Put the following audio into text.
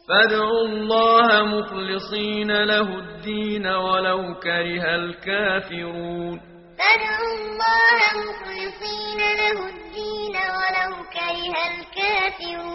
فادعوا الله مخلصين له الدين ولو كره الكافرون فادعوا الله مخلصين له الدين ولو كره الكافرون